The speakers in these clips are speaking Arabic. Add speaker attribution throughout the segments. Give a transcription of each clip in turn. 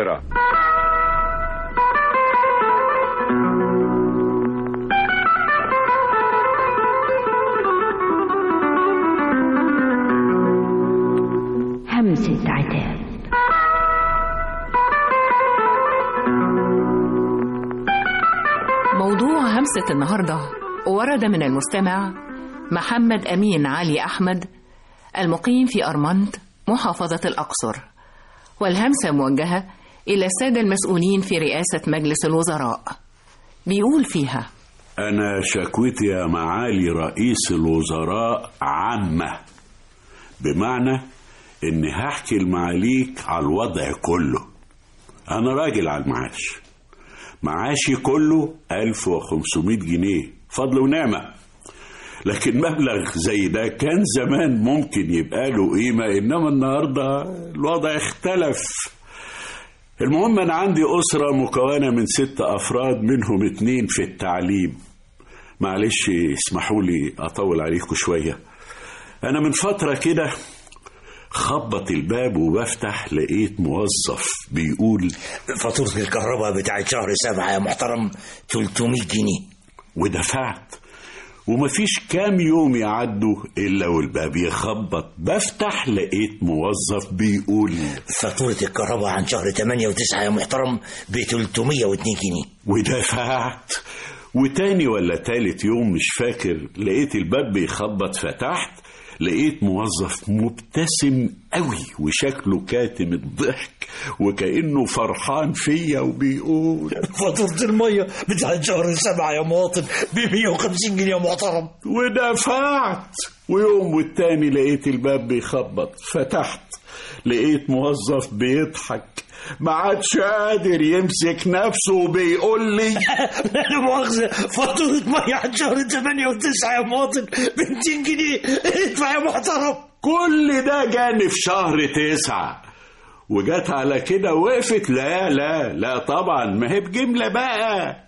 Speaker 1: القاهرة.
Speaker 2: همسة عتاب.
Speaker 3: موضوع همسة النهاردة ورد من المستمع محمد أمين علي أحمد المقيم في أرمنت محافظة الأقصر، والهمسة موجهة إلى السادة المسؤولين في رئاسة مجلس الوزراء. بيقول فيها:
Speaker 4: أنا شكوتي يا معالي رئيس الوزراء عامة، بمعنى إني هحكي لمعاليك على الوضع كله. أنا راجل على المعاش، معاشي كله 1500 جنيه فضل ونعمة، لكن مبلغ زي ده كان زمان ممكن يبقى له قيمة، إنما النهاردة الوضع اختلف. المهم أنا عندي أسرة مكونة من 6 أفراد، منهم 2 في التعليم. معلش اسمحوا لي أطول عليكم شوية. أنا من فترة كده خبط الباب وبفتح لقيت موظف بيقول:
Speaker 5: فاتورة الكهرباء بتاعت شهر 7 يا محترم 300 جنيه.
Speaker 4: ودفعت، ومفيش كام يوم يعدوا إلا والباب يخبط. بفتح لقيت موظف بيقول:
Speaker 5: فاتورة الكهرباء عن شهر 8 و9 يا محترم ب 302 جنيه.
Speaker 4: ودفعت، وتاني ولا تالت يوم مش فاكر لقيت الباب بيخبط. فتحت لقيت موظف مبتسم قوي وشكله كاتم الضحك وكأنه فرحان فيا وبيقول:
Speaker 5: فاتورة المية بتاعت شهر 7 يا مواطن ب 150 جنيه يا محترم.
Speaker 4: ودفعت، ويوم والتاني لقيت الباب بيخبط. فتحت لقيت موظف بيضحك ما عادش قادر يمسك نفسه وبيقول لي:
Speaker 5: لا مؤاخذة، فاتورة مية عن شهر 8 و9 يا مواطن ب 200 جنيه، ادفع يا محترم.
Speaker 4: كل ده جاني في شهر 9 وجات على كده وقفت. لا طبعا، ما هي بجملة بقى.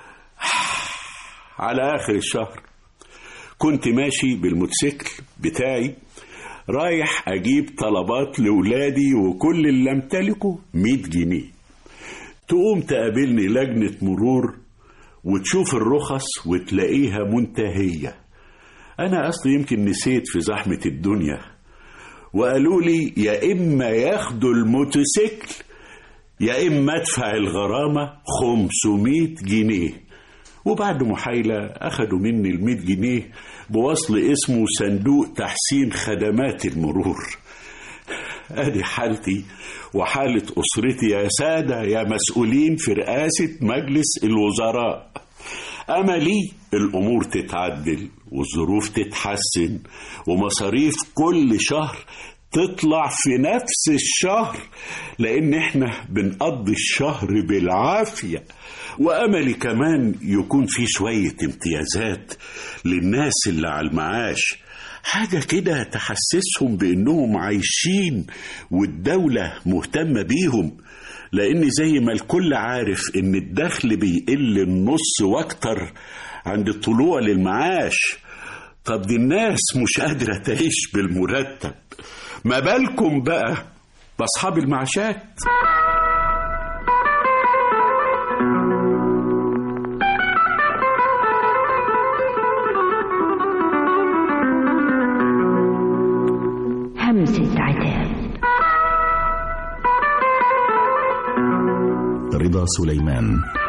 Speaker 4: على آخر الشهر كنت ماشي بالموتوسيكل بتاعي رايح أجيب طلبات لولادي، وكل اللي امتلكه 100 جنيه. تقوم تقابلني لجنة مرور وتشوف الرخص وتلاقيها منتهية. أنا أصلي يمكن نسيت في زحمة الدنيا، وقالوا لي يا إما ياخدوا الموتوسيكل يا إما أدفع الغرامة 500 جنيه. وبعد محايلة أخدوا مني 100 جنيه بوصل اسمه صندوق تحسين خدمات المرور. أدي حالتي وحالة أسرتي يا سادة يا مسؤولين في رئاسة مجلس الوزراء. أملي الأمور تتعدل والظروف تتحسن ومصاريف كل شهر تطلع في نفس الشهر، لأن احنا بنقضي الشهر بالعافية. وأملي كمان يكون في شوية امتيازات للناس اللي على المعاش، حاجة كده تحسسهم بأنهم عايشين والدولة مهتمة بيهم، لأن زي ما الكل عارف إن الدخل بيقل النص واكتر عند الطلوع للمعاش. طب دي الناس مش قادرة تعيش بالمرتب، ما بالكم بقى بأصحاب المعاشات؟
Speaker 2: همسة عتاب.
Speaker 6: رضا سليمان.